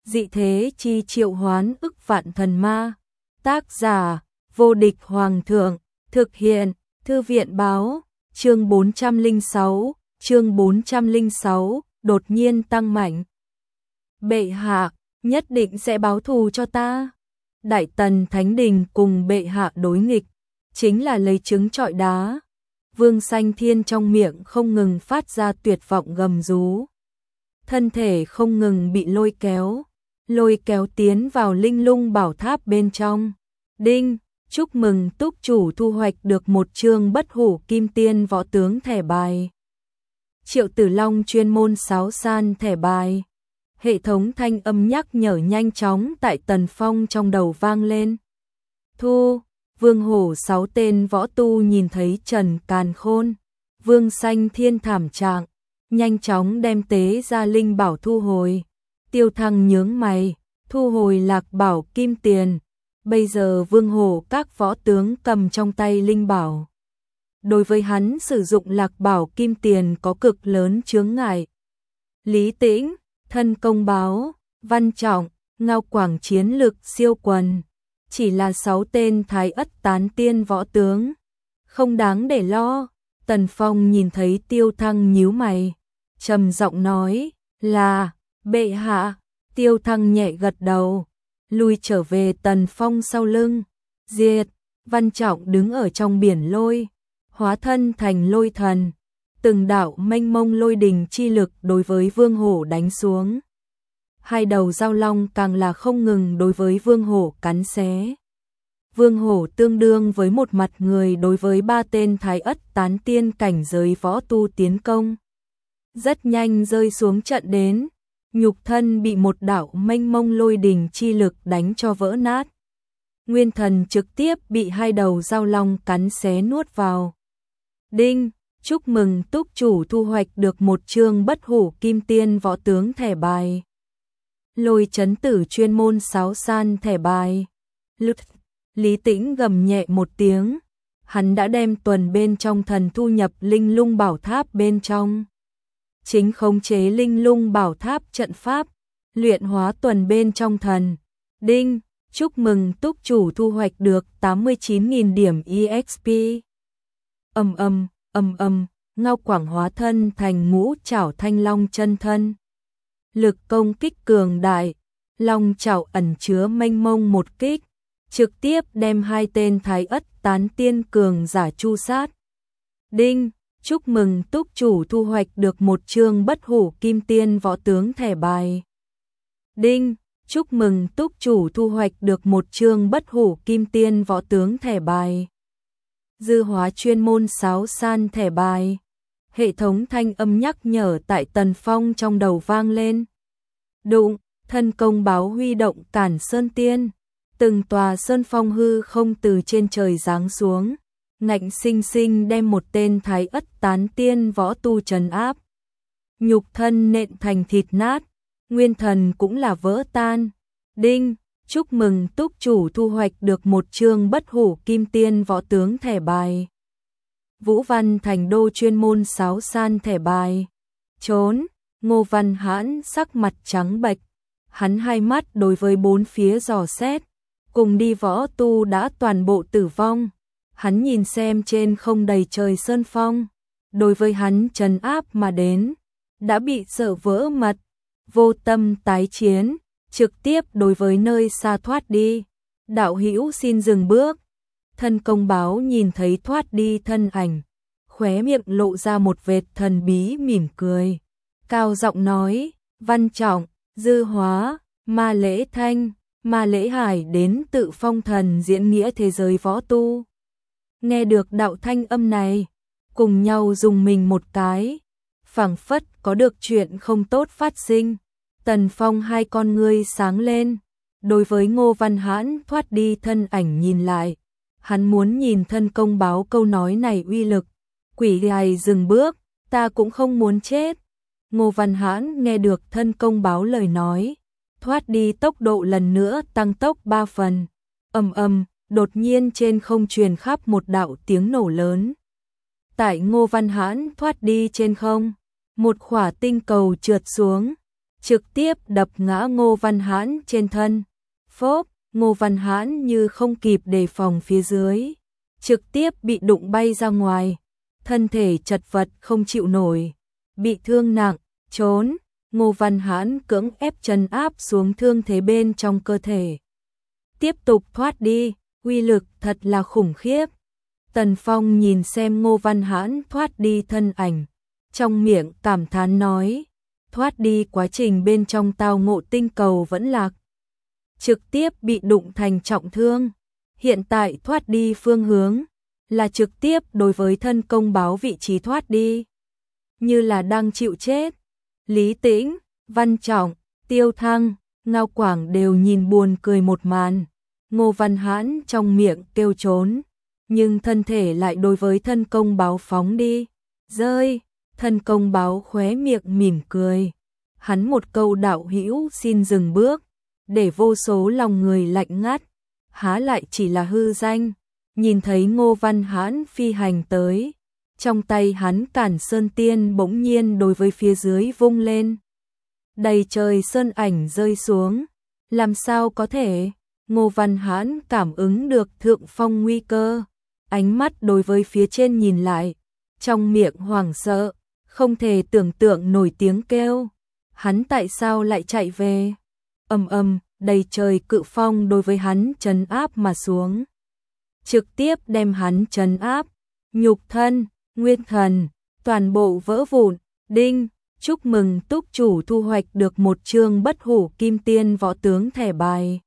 dị thế chi triệu hoán ức vạn thần ma. Tác giả, vô địch hoàng thượng, thực hiện, thư viện báo, chương 406, đột nhiên tăng mạnh. Bệ hạ, nhất định sẽ báo thù cho ta. Đại Tần Thánh Đình cùng bệ hạ đối nghịch, chính là lấy trứng trọi đá. Vương Sanh Thiên trong miệng không ngừng phát ra tuyệt vọng gầm rú. Thân thể không ngừng bị lôi kéo tiến vào linh lung bảo tháp bên trong. Đinh, chúc mừng túc chủ thu hoạch được một chương bất hủ kim tiên võ tướng thẻ bài. Triệu Tử Long chuyên môn sáo san thẻ bài. Hệ thống thanh âm nhắc nhở nhanh chóng tại Tần Phong trong đầu vang lên. Thu, Vương Hổ 6 tên võ tu nhìn thấy Trần Càn Khôn, Vương Sanh Thiên thảm trạng, nhanh chóng đem tế ra linh bảo thu hồi. Tiêu Thăng nhướng mày, thu hồi lạc bảo kim tiền. Bây giờ Vương Hổ các võ tướng cầm trong tay linh bảo. Đối với hắn sử dụng lạc bảo kim tiền có cực lớn chướng ngại. Lý Tĩnh, Thân Công Báo, Văn Trọng, Ngao Quảng chiến lực siêu quần. Chỉ là 6 tên thái ất tán tiên võ tướng. Không đáng để lo. Tần Phong nhìn thấy Tiêu Thăng nhíu mày, trầm giọng nói là, bệ hạ. Tiêu Thăng nhẹ gật đầu, lui trở về Tần Phong sau lưng. Diệt, Văn Trọng đứng ở trong biển lôi, hóa thân thành lôi thần. Từng đạo mênh mông lôi đình chi lực đối với Vương Hổ đánh xuống. Hai đầu dao long càng là không ngừng đối với Vương Hổ cắn xé. Vương Hổ tương đương với một mặt người đối với 3 tên thái ất tán tiên cảnh giới võ tu tiến công. Rất nhanh rơi xuống trận đến, nhục thân bị một đạo mênh mông lôi đình chi lực đánh cho vỡ nát. Nguyên thần trực tiếp bị hai đầu dao long cắn xé nuốt vào. Đinh, chúc mừng túc chủ thu hoạch được một chương bất hủ kim tiên võ tướng thẻ bài. Lôi chấn tử chuyên môn sáo san thẻ bài. Lý Tĩnh gầm nhẹ một tiếng, hắn đã đem tuần bên trong thần thu nhập linh lung bảo tháp bên trong. Chính khống chế linh lung bảo tháp trận pháp, luyện hóa tuần bên trong thần. Đinh, chúc mừng túc chủ thu hoạch được 89.000 điểm EXP. Ngao Quảng hóa thân thành ngũ trảo thanh long chân thân. Lực công kích cường đại, long trảo ẩn chứa mênh mông một kích, trực tiếp đem 2 tên thái ất tán tiên cường giả chu sát. Đinh, chúc mừng túc chủ thu hoạch được một chương bất hủ kim tiên võ tướng thẻ bài. Đinh, chúc mừng túc chủ thu hoạch được một chương bất hủ kim tiên võ tướng thẻ bài. Dư hóa chuyên môn sáo san thẻ bài. Hệ thống thanh âm nhắc nhở tại Tần Phong trong đầu vang lên. Đụng, Thân Công Báo huy động cản sơn tiên. Từng tòa sơn phong hư không từ trên trời giáng xuống, ngạnh sinh sinh đem một tên thái ất tán tiên võ tu trấn áp. Nhục thân nện thành thịt nát, nguyên thần cũng là vỡ tan. Đinh, chúc mừng túc chủ thu hoạch được một chương bất hủ kim tiên võ tướng thẻ bài. Vũ Văn Thành Đô chuyên môn sáo san thẻ bài. Trốn, Ngô Văn Hãn sắc mặt trắng bệch, hắn hai mắt đối với bốn phía dò xét. Cùng đi võ tu đã toàn bộ tử vong. Hắn nhìn xem trên không đầy trời sơn phong, đối với hắn trấn áp mà đến, đã bị sợ vỡ mật, vô tâm tái chiến, trực tiếp đối với nơi xa thoát đi. Đạo hữu xin dừng bước. Thân Công Báo nhìn thấy thoát đi thân ảnh, khóe miệng lộ ra một vệt thần bí mỉm cười, cao giọng nói, Văn Trọng, Dư Hóa, Ma Lễ Thanh, Ma Lễ Hải đến tự phong thần diễn nghĩa thế giới võ tu. Nghe được đạo thanh âm này, cùng nhau dùng mình một cái, phảng phất có được chuyện không tốt phát sinh. Tần Phong hai con ngươi sáng lên, đối với Ngô Văn Hãn thoát đi thân ảnh nhìn lại, hắn muốn nhìn Thân Công Báo câu nói này uy lực. Quỷ gài dừng bước, ta cũng không muốn chết. Ngô Văn Hãn nghe được Thân Công Báo lời nói, thoát đi tốc độ lần nữa tăng tốc 3 phần. Đột nhiên trên không truyền khắp một đạo tiếng nổ lớn. Tại Ngô Văn Hãn thoát đi trên không, một khỏa tinh cầu trượt xuống, trực tiếp đập ngã Ngô Văn Hãn trên thân. Phốp, Ngô Văn Hãn như không kịp đề phòng phía dưới, trực tiếp bị đụng bay ra ngoài, thân thể chật vật không chịu nổi, bị thương nặng, trốn. Ngô Văn Hãn cưỡng ép trấn áp xuống thương thế bên trong cơ thể. Tiếp tục thoát đi, uy lực thật là khủng khiếp. Tần Phong nhìn xem Ngô Văn Hãn thoát đi thân ảnh, trong miệng cảm thán nói, thoát đi quá trình bên trong tao ngộ tinh cầu vẫn lạc, trực tiếp bị đụng thành trọng thương. Hiện tại thoát đi phương hướng là trực tiếp đối với thân công báo vị trí thoát đi, như là đang chịu chết. Lý Tĩnh, Văn Trọng, Tiêu Thăng, Ngao Quảng đều nhìn buồn cười một màn. Ngô Văn Hãn trong miệng kêu trốn, nhưng thân thể lại đối với thân công báo phóng đi. Rơi, thân công báo khóe miệng mỉm cười. Hắn một câu đạo hữu xin dừng bước, để vô số lòng người lạnh ngắt, há lại chỉ là hư danh. Nhìn thấy Ngô Văn Hãn phi hành tới, trong tay hắn Cản Sơn Tiên bỗng nhiên đối với phía dưới vung lên. Đầy trời sơn ảnh rơi xuống, làm sao có thể? Ngô Văn Hãn cảm ứng được thượng phong nguy cơ, ánh mắt đối với phía trên nhìn lại, trong miệng hoảng sợ, không thể tưởng tượng nổi tiếng kêu. Hắn tại sao lại chạy về? Đầy trời cự phong đối với hắn trấn áp mà xuống, trực tiếp đem hắn trấn áp, nhục thân, nguyên thần, toàn bộ vỡ vụn. Đinh, chúc mừng túc chủ thu hoạch được một chương bất hủ kim tiên võ tướng thẻ bài.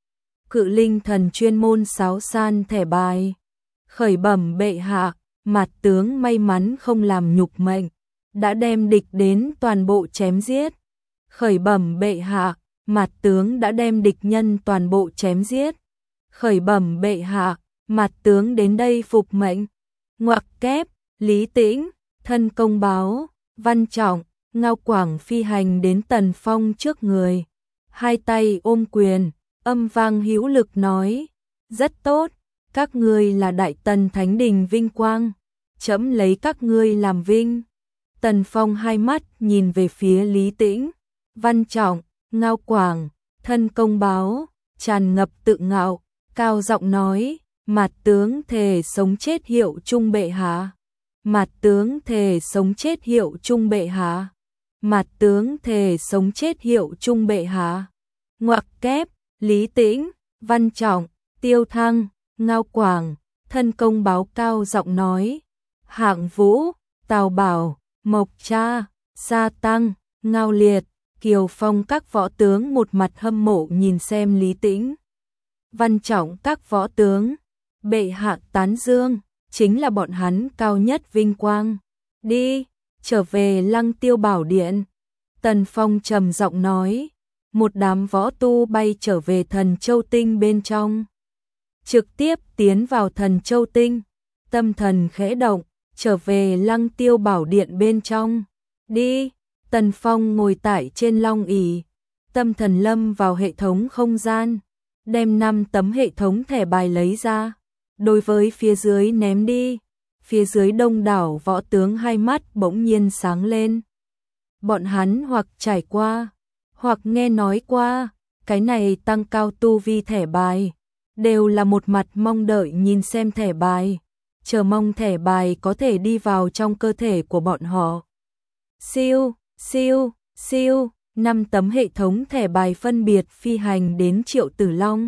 Cự linh thần chuyên môn sáo san thẻ bài. Khởi bẩm bệ hạ, mặt tướng may mắn không làm nhục mệnh, đã đem địch đến toàn bộ chém giết. Khởi bẩm bệ hạ, mặt tướng đã đem địch nhân toàn bộ chém giết. Khởi bẩm bệ hạ, mặt tướng đến đây phục mệnh. Ngoặc kép, Lý Tĩnh, thân công báo, Văn Trọng, Ngao Quảng phi hành đến Tần Phong trước người, hai tay ôm quyền, âm vang hữu lực nói, rất tốt, các ngươi là Đại Tần Thánh Đình vinh quang, trẫm lấy các ngươi làm vinh. Tần Phong hai mắt nhìn về phía Lý Tĩnh, Văn Trọng, Ngao Quảng, thân công báo, tràn ngập tự ngạo, cao giọng nói, mặt tướng thề sống chết hiệu chung bệ hạ. Mặt tướng thề sống chết hiệu chung bệ hạ. Mặt tướng thề sống chết hiệu chung bệ hạ. Ngoặc kép, Lý Tĩnh, Văn Trọng, Tiêu Thăng, Ngao Quảng, thân công báo cao giọng nói, Hạng Vũ, Tào Bảo, Mộc Cha, Sa Tăng, Ngao Liệt, Kiều Phong các võ tướng một mặt hâm mộ nhìn xem Lý Tĩnh. Văn Trọng các võ tướng, bệ hạ tán dương, chính là bọn hắn cao nhất vinh quang. Đi, trở về Lăng Tiêu Bảo Điện. Tần Phong trầm giọng nói, một đám võ tu bay trở về Thần Châu Tinh bên trong. Trực tiếp tiến vào Thần Châu Tinh, tâm thần khẽ động, trở về Lăng Tiêu Bảo Điện bên trong. Đi, Tần Phong ngồi tại trên long ỷ, tâm thần lâm vào hệ thống không gian, đem 5 tấm hệ thống thẻ bài lấy ra, đối với phía dưới ném đi. Phía dưới đông đảo võ tướng hai mắt bỗng nhiên sáng lên. Bọn hắn hoặc trải qua, hoặc nghe nói qua, cái này tăng cao tu vi thẻ bài, đều là một mặt mong đợi nhìn xem thẻ bài, chờ mong thẻ bài có thể đi vào trong cơ thể của bọn họ. Siêu, siêu, siêu, 5 tấm hệ thống thẻ bài phân biệt phi hành đến Triệu Tử Long,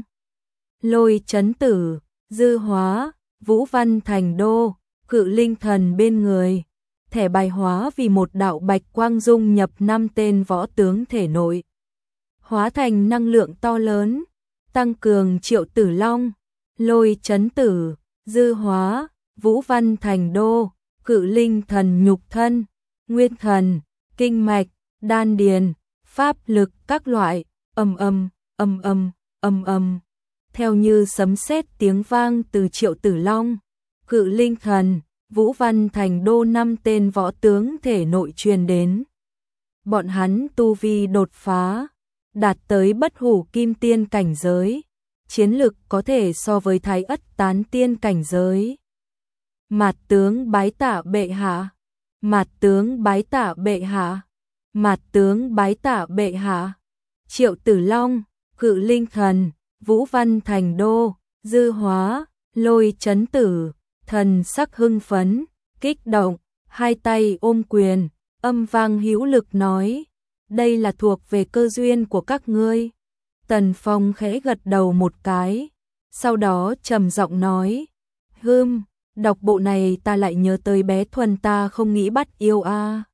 Lôi Chấn Tử, Dư Hóa, Vũ Văn Thành Đô, Cự Linh Thần bên người. Thẻ bài hóa vì một đạo bạch quang dung nhập 5 tên võ tướng thể nội, hóa thành năng lượng to lớn, tăng cường Triệu Tử Long, Lôi Chấn Tử, Dư Hóa, Vũ Văn Thành Đô, Cự Linh Thần nhục thân, nguyên thần, kinh mạch, đan điền, pháp lực các loại. Ầm ầm, ầm ầm, ầm ầm. Theo như sấm sét tiếng vang từ Triệu Tử Long, Cự Linh Thần, Vũ Văn Thành Đô 5 tên võ tướng thể nội truyền đến. Bọn hắn tu vi đột phá, đạt tới bất hủ kim tiên cảnh giới, chiến lực có thể so với Thái Ất Tán tiên cảnh giới. Mạt tướng bái tạ bệ hạ, mạt tướng bái tạ bệ hạ. Mạt tướng bái tạ bệ hạ. Triệu Tử Long, Cự Linh Thần, Vũ Văn Thành Đô, Dư Hóa, Lôi Chấn Tử, thần sắc hưng phấn, kích động, hai tay ôm quyền, âm vang hữu lực nói, đây là thuộc về cơ duyên của các ngươi. Tần Phong khẽ gật đầu một cái, sau đó trầm giọng nói, đọc bộ này ta lại nhớ tới bé Thuần ta không nghĩ bắt yêu a.